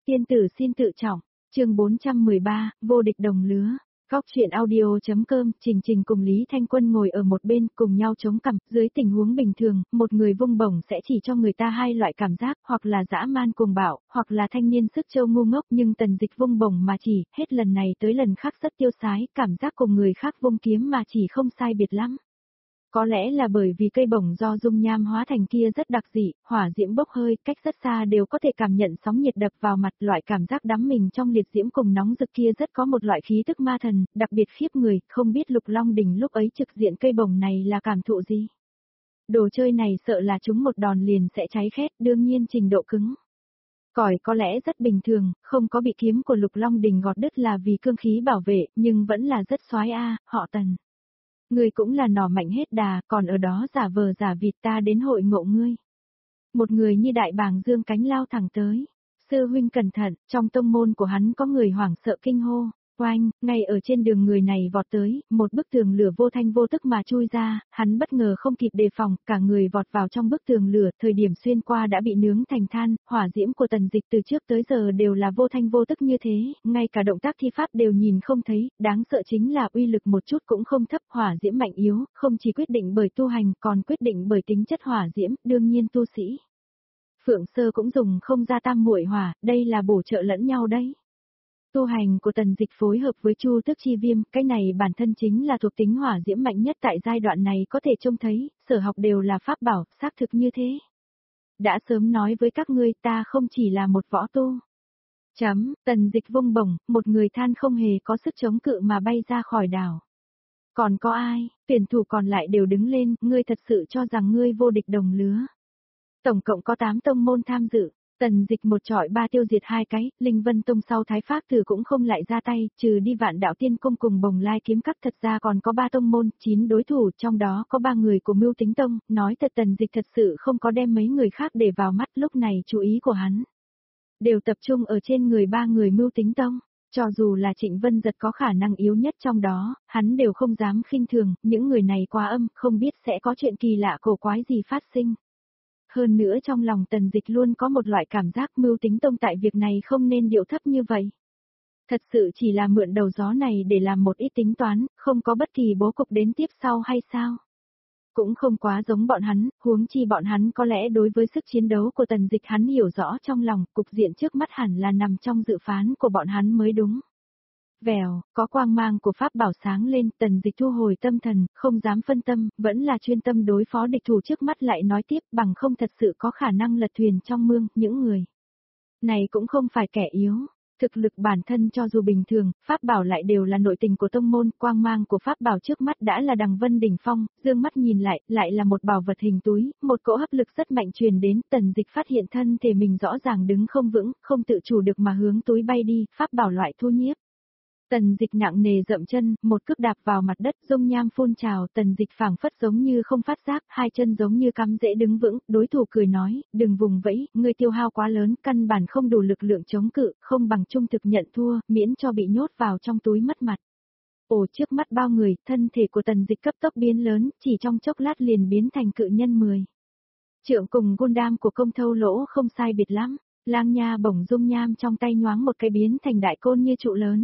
Tiên tử xin tự trọng, chương 413, vô địch đồng lứa. Góc chuyện audio.com, Trình Trình cùng Lý Thanh Quân ngồi ở một bên cùng nhau chống cằm, dưới tình huống bình thường, một người vung bổng sẽ chỉ cho người ta hai loại cảm giác, hoặc là dã man cuồng bạo, hoặc là thanh niên sức trâu ngu ngốc, nhưng Tần Dịch vung bổng mà chỉ, hết lần này tới lần khác rất tiêu sái, cảm giác cùng người khác vung kiếm mà chỉ không sai biệt lắm. Có lẽ là bởi vì cây bổng do dung nham hóa thành kia rất đặc dị, hỏa diễm bốc hơi, cách rất xa đều có thể cảm nhận sóng nhiệt đập vào mặt, loại cảm giác đắm mình trong liệt diễm cùng nóng rực kia rất có một loại khí tức ma thần, đặc biệt khiếp người, không biết Lục Long Đỉnh lúc ấy trực diện cây bổng này là cảm thụ gì. Đồ chơi này sợ là chúng một đòn liền sẽ cháy khét, đương nhiên trình độ cứng cỏi có lẽ rất bình thường, không có bị kiếm của Lục Long Đỉnh gọt đứt là vì cương khí bảo vệ, nhưng vẫn là rất xoái a, họ Tần. Ngươi cũng là nỏ mạnh hết đà, còn ở đó giả vờ giả vịt ta đến hội ngộ ngươi. Một người như đại bàng dương cánh lao thẳng tới. Sư huynh cẩn thận, trong tông môn của hắn có người hoảng sợ kinh hô. Oanh, ngay ở trên đường người này vọt tới, một bức tường lửa vô thanh vô tức mà chui ra, hắn bất ngờ không kịp đề phòng, cả người vọt vào trong bức tường lửa, thời điểm xuyên qua đã bị nướng thành than, hỏa diễm của Tần Dịch từ trước tới giờ đều là vô thanh vô tức như thế, ngay cả động tác thi pháp đều nhìn không thấy, đáng sợ chính là uy lực một chút cũng không thấp, hỏa diễm mạnh yếu, không chỉ quyết định bởi tu hành, còn quyết định bởi tính chất hỏa diễm, đương nhiên tu sĩ. Phượng Sơ cũng dùng không gia tam muội hỏa, đây là bổ trợ lẫn nhau đấy. Tu hành của Tần Dịch phối hợp với Chu Tước Chi Viêm, cái này bản thân chính là thuộc tính hỏa diễm mạnh nhất tại giai đoạn này có thể trông thấy, sở học đều là pháp bảo, xác thực như thế. Đã sớm nói với các ngươi ta không chỉ là một võ tu. Tần Dịch vung bổng, một người than không hề có sức chống cự mà bay ra khỏi đảo. Còn có ai, tuyển thủ còn lại đều đứng lên, ngươi thật sự cho rằng ngươi vô địch đồng lứa. Tổng cộng có 8 tông môn tham dự. Tần Dịch một trọi ba tiêu diệt hai cái, Linh Vân Tông sau Thái Pháp Tử cũng không lại ra tay, trừ đi Vạn Đạo Tiên Cung cùng Bồng Lai Kiếm Các, thật ra còn có 3 tông môn, 9 đối thủ, trong đó có 3 người của Mưu Tính Tông, nói thật Tần Dịch thật sự không có đem mấy người khác để vào mắt, lúc này chú ý của hắn đều tập trung ở trên người 3 người Mưu Tính Tông. Cho dù là Trịnh Vân Giật có khả năng yếu nhất trong đó, hắn đều không dám khinh thường, những người này quá âm, không biết sẽ có chuyện kỳ lạ cổ quái gì phát sinh. Hơn nữa trong lòng Tần Dịch luôn có một loại cảm giác Mưu Tính Tông tại việc này không nên điệu thấp như vậy. Thật sự chỉ là mượn đầu gió này để làm một ít tính toán, không có bất kỳ bố cục đến tiếp sau hay sao. Cũng không quá giống bọn hắn, huống chi bọn hắn có lẽ đối với sức chiến đấu của Tần Dịch hắn hiểu rõ trong lòng, cục diện trước mắt hẳn là nằm trong dự phán của bọn hắn mới đúng. Vèo, có quang mang của pháp bảo sáng lên, Tần Dịch thu hồi tâm thần, không dám phân tâm, vẫn là chuyên tâm đối phó địch thủ trước mắt lại nói tiếp bằng không thật sự có khả năng lật thuyền trong mương, những người này cũng không phải kẻ yếu. Thực lực bản thân cho dù bình thường, pháp bảo lại đều là nội tình của tông môn, quang mang của pháp bảo trước mắt đã là đằng vân đỉnh phong, dương mắt nhìn lại là một bảo vật hình túi, một cỗ hấp lực rất mạnh truyền đến, Tần Dịch phát hiện thân thể mình rõ ràng đứng không vững, không tự chủ được mà hướng túi bay đi, pháp bảo loại thu nhiếp. Tần Dịch nặng nề dậm chân, một cước đạp vào mặt đất, dung nham phun trào, Tần Dịch phảng phất giống như không phát giác, hai chân giống như cắm rễ đứng vững, đối thủ cười nói, đừng vùng vẫy, ngươi tiêu hao quá lớn, căn bản không đủ lực lượng chống cự, không bằng trung thực nhận thua, miễn cho bị nhốt vào trong túi mất mặt. Ồ, trước mắt bao người, thân thể của Tần Dịch cấp tốc biến lớn, chỉ trong chốc lát liền biến thành cự nhân 10 trượng cùng Gundam của Công Thâu Lỗ không sai biệt lắm, Lang Nha bổng dung nham trong tay nhoáng một cái biến thành đại côn như trụ lớn.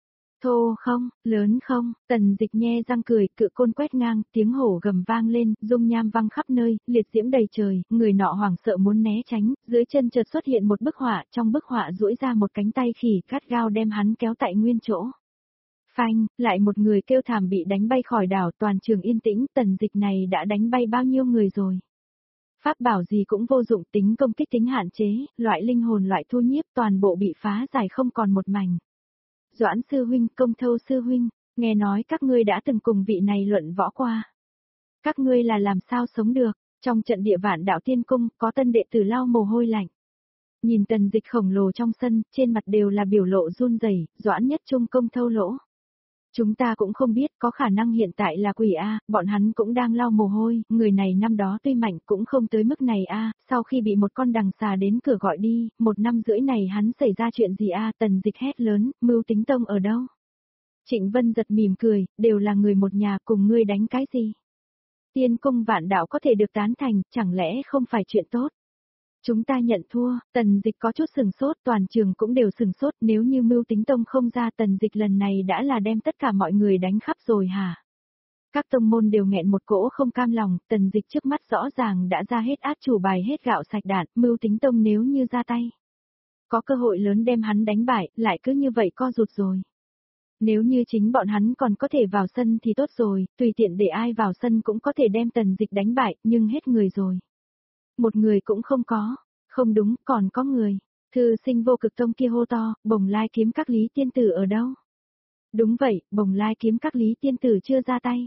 Thô không, lớn không, Tần Dịch nhe răng cười, cự côn quét ngang, tiếng hổ gầm vang lên, dung nham văng khắp nơi, liệt diễm đầy trời, người nọ hoảng sợ muốn né tránh, dưới chân chợt xuất hiện một bức họa, trong bức họa duỗi ra một cánh tay khỉ cắt gao đem hắn kéo tại nguyên chỗ. Phanh, lại một người kêu thảm bị đánh bay khỏi đảo, toàn trường yên tĩnh, Tần Dịch này đã đánh bay bao nhiêu người rồi. Pháp bảo gì cũng vô dụng, tính công kích tính hạn chế, loại linh hồn loại thu nhiếp toàn bộ bị phá giải không còn một mảnh. Doãn sư huynh, Công Thâu sư huynh, nghe nói các ngươi đã từng cùng vị này luận võ qua. Các ngươi là làm sao sống được, trong trận địa Vạn Đạo Tiên Cung, có tân đệ tử lau mồ hôi lạnh. Nhìn Tần Dịch khổng lồ trong sân, trên mặt đều là biểu lộ run rẩy, Doãn nhất trung Công Thâu Lỗ. Chúng ta cũng không biết, có khả năng hiện tại là quỷ A, bọn hắn cũng đang lau mồ hôi, người này năm đó tuy mạnh cũng không tới mức này A, sau khi bị một con đằng xà đến cửa gọi đi, 1 năm rưỡi này hắn xảy ra chuyện gì A, Tần Dịch hét lớn, Mưu Tính Tông ở đâu? Trịnh Vân Giật mỉm cười, đều là người một nhà, cùng ngươi đánh cái gì? Tiên Cung Vạn Đạo có thể được tán thành, chẳng lẽ không phải chuyện tốt? Chúng ta nhận thua, Tần Dịch có chút sừng sốt, toàn trường cũng đều sừng sốt, nếu như Mưu Tính Tông không ra Tần Dịch lần này đã là đem tất cả mọi người đánh khắp rồi hả? Các tông môn đều nghẹn một cỗ không cam lòng, Tần Dịch trước mắt rõ ràng đã ra hết át chủ bài hết gạo sạch đạn, Mưu Tính Tông nếu như ra tay. Có cơ hội lớn đem hắn đánh bại, lại cứ như vậy co rụt rồi. Nếu như chính bọn hắn còn có thể vào sân thì tốt rồi, tùy tiện để ai vào sân cũng có thể đem Tần Dịch đánh bại, nhưng hết người rồi. Một người cũng không có, không đúng, còn có người. Thư Sinh Vô Cực Tông kia hô to, Bồng Lai kiếm các Lý Tiên Tử ở đâu? Đúng vậy, Bồng Lai kiếm các Lý Tiên Tử chưa ra tay.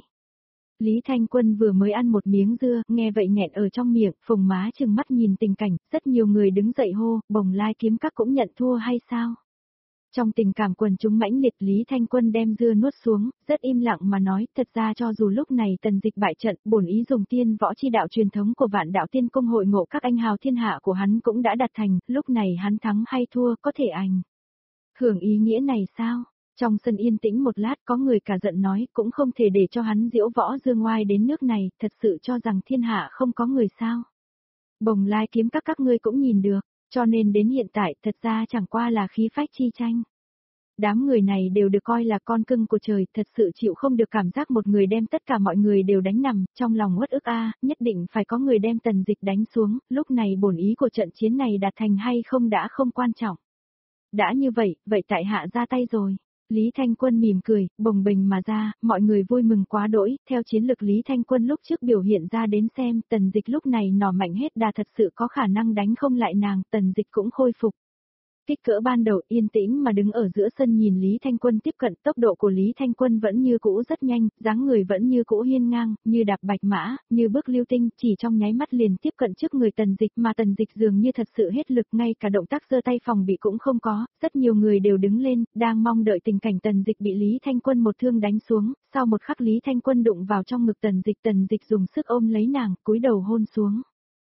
Lý Thanh Quân vừa mới ăn một miếng dưa, nghe vậy nghẹn ở trong miệng, phồng má trừng mắt nhìn tình cảnh, rất nhiều người đứng dậy hô, Bồng Lai kiếm các cũng nhận thua hay sao? Trong tình cảm quần chúng mãnh liệt, Lý Thanh Quân đem dưa nuốt xuống, rất im lặng mà nói, thật ra cho dù lúc này Tần Dịch bại trận, bổn ý dùng tiên võ chi đạo truyền thống của Vạn Đạo Tiên Cung hội ngộ các anh hào thiên hạ của hắn cũng đã đạt thành, lúc này hắn thắng hay thua có thể ảnh hưởng ý nghĩa này sao? Trong sân yên tĩnh một lát có người cả giận nói cũng không thể để cho hắn diễu võ dương ngoai đến nước này, thật sự cho rằng thiên hạ không có người sao. Bồng Lai kiếm các ngươi cũng nhìn được, cho nên đến hiện tại thật ra chẳng qua là khí phách chi tranh. Đám người này đều được coi là con cưng của trời, thật sự chịu không được cảm giác một người đem tất cả mọi người đều đánh nằm, trong lòng uất ức nhất định phải có người đem Tần Dịch đánh xuống, lúc này bổn ý của trận chiến này đạt thành hay không đã không quan trọng. Đã như vậy, vậy tại hạ ra tay rồi. Lý Thanh Quân mỉm cười, bồng bềnh mà ra, mọi người vui mừng quá đỗi, theo chiến lực Lý Thanh Quân lúc trước biểu hiện ra đến xem, Tần Dịch lúc này nỏ mạnh hết đà thật sự có khả năng đánh không lại nàng, Tần Dịch cũng khôi phục. Kích cỡ ban đầu yên tĩnh mà đứng ở giữa sân nhìn Lý Thanh Quân tiếp cận, tốc độ của Lý Thanh Quân vẫn như cũ rất nhanh, dáng người vẫn như cũ hiên ngang, như đạp bạch mã, như bước lưu tinh, chỉ trong nháy mắt liền tiếp cận trước người Tần Dịch, mà Tần Dịch dường như thật sự hết lực, ngay cả động tác giơ tay phòng bị cũng không có, rất nhiều người đều đứng lên, đang mong đợi tình cảnh Tần Dịch bị Lý Thanh Quân một thương đánh xuống, sau một khắc Lý Thanh Quân đụng vào trong ngực Tần Dịch dùng sức ôm lấy nàng, cúi đầu hôn xuống.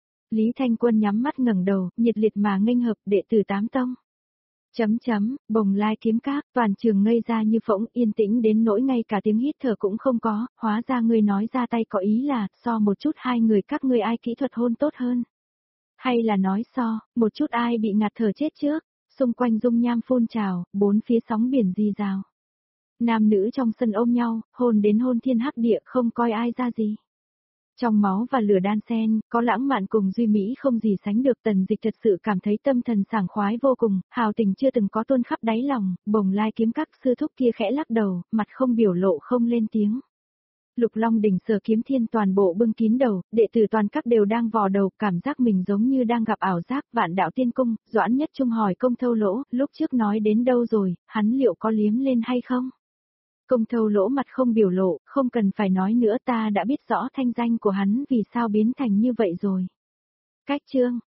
Lý Thanh Quân nhắm mắt ngẩng đầu, nhiệt liệt mà nghênh hợp đệ tử Tám Tông. Bồng Lai kiếm các, toàn trường ngây ra như phỗng, yên tĩnh đến nỗi ngay cả tiếng hít thở cũng không có, hóa ra ngươi nói ra tay có ý là, so một chút hai người các ngươi ai kỹ thuật hôn tốt hơn. Hay là nói so, một chút ai bị ngạt thở chết trước, xung quanh dung nham phun trào, bốn phía sóng biển rì rào. Nam nữ trong sân ôm nhau, hôn đến hôn thiên hắc địa không coi ai ra gì. Trong máu và lửa đan xen, có lãng mạn cùng duy mỹ không gì sánh được, Tần Dịch thật sự cảm thấy tâm thần sảng khoái vô cùng, hào tình chưa từng có tuôn khắp đáy lòng, Bồng Lai kiếm các sư thúc kia khẽ lắc đầu, mặt không biểu lộ không lên tiếng. Lục Long đỉnh Sở Kiếm Thiên toàn bộ bưng kín đầu, đệ tử toàn các đều đang vò đầu, cảm giác mình giống như đang gặp ảo giác. Vạn Đạo Tiên Cung, Doãn Nhất Trung hỏi Công Thâu Lỗ, lúc trước nói đến đâu rồi, hắn liệu có liếm lên hay không? Công Thâu Lỗ mặt không biểu lộ, không cần phải nói nữa, ta đã biết rõ thanh danh của hắn vì sao biến thành như vậy rồi. Cách chương